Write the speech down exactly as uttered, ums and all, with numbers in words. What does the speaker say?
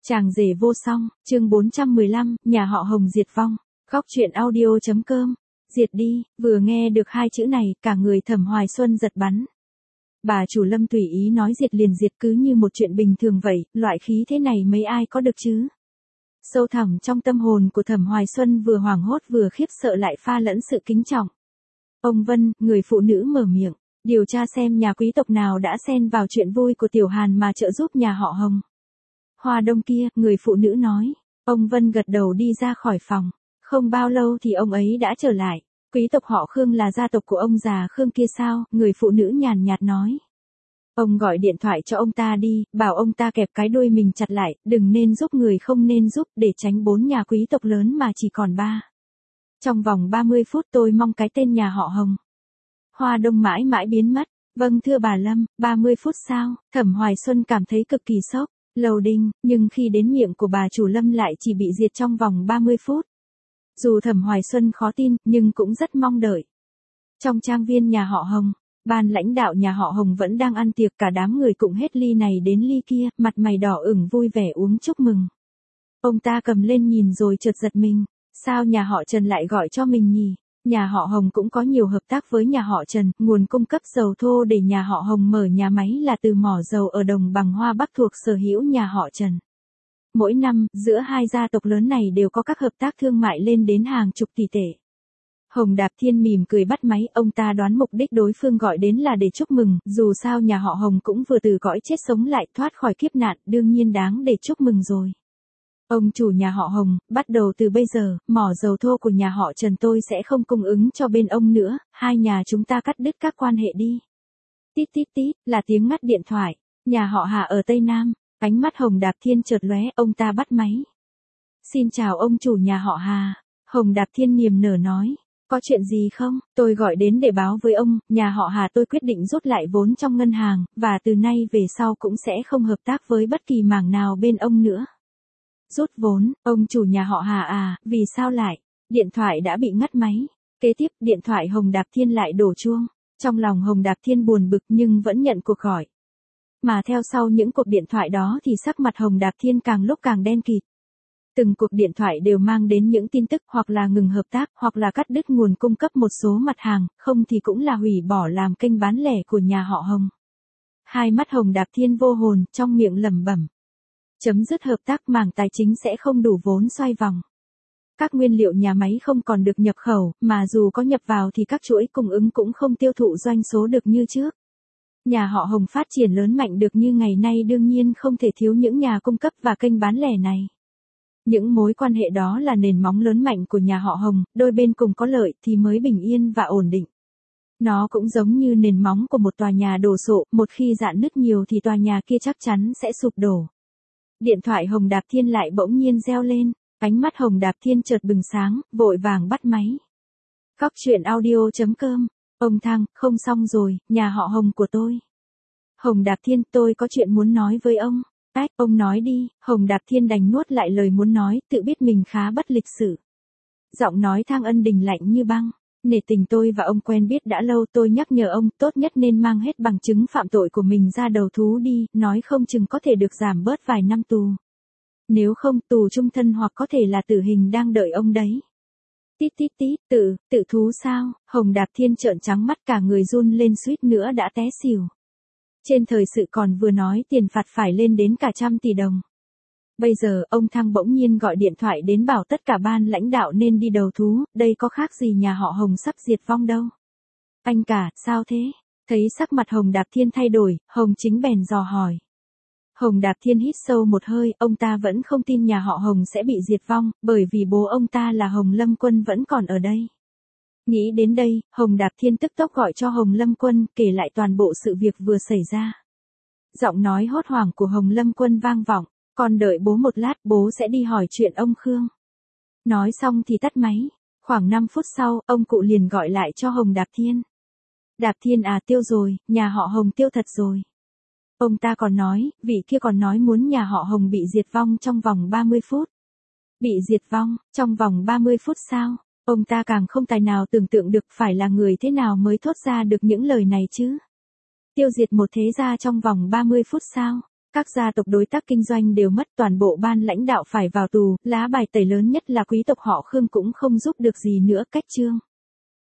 Chàng rể vô song, chương bốn trăm mười lăm, nhà họ Hồng diệt vong. Góc truyện audio.com. Diệt đi, vừa nghe được hai chữ này, cả người Thẩm Hoài Xuân giật bắn. Bà chủ Lâm tùy ý nói diệt liền diệt cứ như một chuyện bình thường vậy, loại khí thế này mấy ai có được chứ? Sâu thẳm trong tâm hồn của Thẩm Hoài Xuân vừa hoảng hốt vừa khiếp sợ lại pha lẫn sự kính trọng. Ông Vân, người phụ nữ mở miệng, điều tra xem nhà quý tộc nào đã xen vào chuyện vui của Tiểu Hàn mà trợ giúp nhà họ Hồng. Hoa Đông kia, người phụ nữ nói. Ông Vân gật đầu đi ra khỏi phòng. Không bao lâu thì ông ấy đã trở lại. Quý tộc họ Khương là gia tộc của ông già Khương kia sao? Người phụ nữ nhàn nhạt nói. Ông gọi điện thoại cho ông ta đi, bảo ông ta kẹp cái đuôi mình chặt lại, đừng nên giúp người không nên giúp để tránh bốn nhà quý tộc lớn mà chỉ còn ba. Trong vòng ba mươi phút tôi mong cái tên nhà họ Hồng. Hoa Đông mãi mãi biến mất. Vâng thưa bà Lâm, ba mươi phút sao? Thẩm Hoài Xuân cảm thấy cực kỳ sốc. Lầu đinh, nhưng khi đến miệng của bà chủ Lâm lại chỉ bị diệt trong vòng ba mươi phút. Dù Thẩm Hoài Xuân khó tin, nhưng cũng rất mong đợi. Trong trang viên nhà họ Hồng, ban lãnh đạo nhà họ Hồng vẫn đang ăn tiệc, cả đám người cũng hết ly này đến ly kia, mặt mày đỏ ửng vui vẻ uống chúc mừng. Ông ta cầm lên nhìn rồi chợt giật mình, sao nhà họ Trần lại gọi cho mình nhỉ? Nhà họ Hồng cũng có nhiều hợp tác với nhà họ Trần, nguồn cung cấp dầu thô để nhà họ Hồng mở nhà máy là từ mỏ dầu ở đồng bằng Hoa Bắc thuộc sở hữu nhà họ Trần. Mỗi năm, giữa hai gia tộc lớn này đều có các hợp tác thương mại lên đến hàng chục tỷ tệ. Hồng Đạp Thiên mỉm cười bắt máy, ông ta đoán mục đích đối phương gọi đến là để chúc mừng, dù sao nhà họ Hồng cũng vừa từ cõi chết sống lại thoát khỏi kiếp nạn, đương nhiên đáng để chúc mừng rồi. Ông chủ nhà họ Hồng, bắt đầu từ bây giờ, mỏ dầu thô của nhà họ Trần tôi sẽ không cung ứng cho bên ông nữa, hai nhà chúng ta cắt đứt các quan hệ đi. Tít tít tít, là tiếng ngắt điện thoại. Nhà họ Hà ở Tây Nam, ánh mắt Hồng Đạp Thiên chợt lóe, ông ta bắt máy. Xin chào ông chủ nhà họ Hà. Hồng Đạp Thiên niềm nở nói. Có chuyện gì không? Tôi gọi đến để báo với ông, nhà họ Hà tôi quyết định rút lại vốn trong ngân hàng, và từ nay về sau cũng sẽ không hợp tác với bất kỳ mảng nào bên ông nữa. Rút vốn, ông chủ nhà họ Hà à, vì sao lại? Điện thoại đã bị ngắt máy. Kế tiếp, điện thoại Hồng Đạp Thiên lại đổ chuông. Trong lòng Hồng Đạp Thiên buồn bực nhưng vẫn nhận cuộc gọi. Mà theo sau những cuộc điện thoại đó thì sắc mặt Hồng Đạp Thiên càng lúc càng đen kịt. Từng cuộc điện thoại đều mang đến những tin tức hoặc là ngừng hợp tác hoặc là cắt đứt nguồn cung cấp một số mặt hàng, không thì cũng là hủy bỏ làm kênh bán lẻ của nhà họ Hồng. Hai mắt Hồng Đạp Thiên vô hồn, trong miệng lẩm bẩm. Chấm dứt hợp tác, mảng tài chính sẽ không đủ vốn xoay vòng. Các nguyên liệu nhà máy không còn được nhập khẩu, mà dù có nhập vào thì các chuỗi cung ứng cũng không tiêu thụ doanh số được như trước. Nhà họ Hồng phát triển lớn mạnh được như ngày nay đương nhiên không thể thiếu những nhà cung cấp và kênh bán lẻ này. Những mối quan hệ đó là nền móng lớn mạnh của nhà họ Hồng, đôi bên cùng có lợi thì mới bình yên và ổn định. Nó cũng giống như nền móng của một tòa nhà đổ sộ, một khi rạn nứt nhiều thì tòa nhà kia chắc chắn sẽ sụp đổ. Điện thoại Hồng Đạp Thiên lại bỗng nhiên reo lên, ánh mắt Hồng Đạp Thiên chợt bừng sáng, vội vàng bắt máy. Góc truyện audio.com. Ông Thăng, không xong rồi, nhà họ Hồng của tôi. Hồng Đạp Thiên, tôi có chuyện muốn nói với ông. Ách, ông nói đi. Hồng Đạp Thiên đành nuốt lại lời muốn nói, tự biết mình khá bất lịch sự. Giọng nói Thang Ân Đình lạnh như băng. Nể tình tôi và ông quen biết đã lâu, tôi nhắc nhở ông tốt nhất nên mang hết bằng chứng phạm tội của mình ra đầu thú đi, nói không chừng có thể được giảm bớt vài năm tù. Nếu không, tù chung thân hoặc có thể là tử hình đang đợi ông đấy. Tít tít tít, tự, tự thú sao? Hồng Đạp Thiên trợn trắng mắt, cả người run lên suýt nữa đã té xỉu. Trên thời sự còn vừa nói tiền phạt phải lên đến cả trăm tỷ đồng. Bây giờ, ông Thăng bỗng nhiên gọi điện thoại đến bảo tất cả ban lãnh đạo nên đi đầu thú, đây có khác gì nhà họ Hồng sắp diệt vong đâu. Anh cả, sao thế? Thấy sắc mặt Hồng Đạp Thiên thay đổi, Hồng Chính bèn dò hỏi. Hồng Đạp Thiên hít sâu một hơi, ông ta vẫn không tin nhà họ Hồng sẽ bị diệt vong, bởi vì bố ông ta là Hồng Lâm Quân vẫn còn ở đây. Nghĩ đến đây, Hồng Đạp Thiên tức tốc gọi cho Hồng Lâm Quân, kể lại toàn bộ sự việc vừa xảy ra. Giọng nói hốt hoảng của Hồng Lâm Quân vang vọng, còn đợi bố một lát, bố sẽ đi hỏi chuyện ông Khương. Nói xong thì tắt máy. Khoảng năm phút sau, ông cụ liền gọi lại cho Hồng Đạp Thiên. Đạp Thiên à, tiêu rồi, nhà họ Hồng tiêu thật rồi. Ông ta còn nói, vị kia còn nói muốn nhà họ Hồng bị diệt vong trong vòng ba mươi phút. Bị diệt vong, trong vòng ba mươi phút sao? Ông ta càng không tài nào tưởng tượng được phải là người thế nào mới thốt ra được những lời này chứ. Tiêu diệt một thế gia trong vòng ba mươi phút sao? Các gia tộc đối tác kinh doanh đều mất, toàn bộ ban lãnh đạo phải vào tù, lá bài tẩy lớn nhất là quý tộc họ Khương cũng không giúp được gì nữa. Cách chương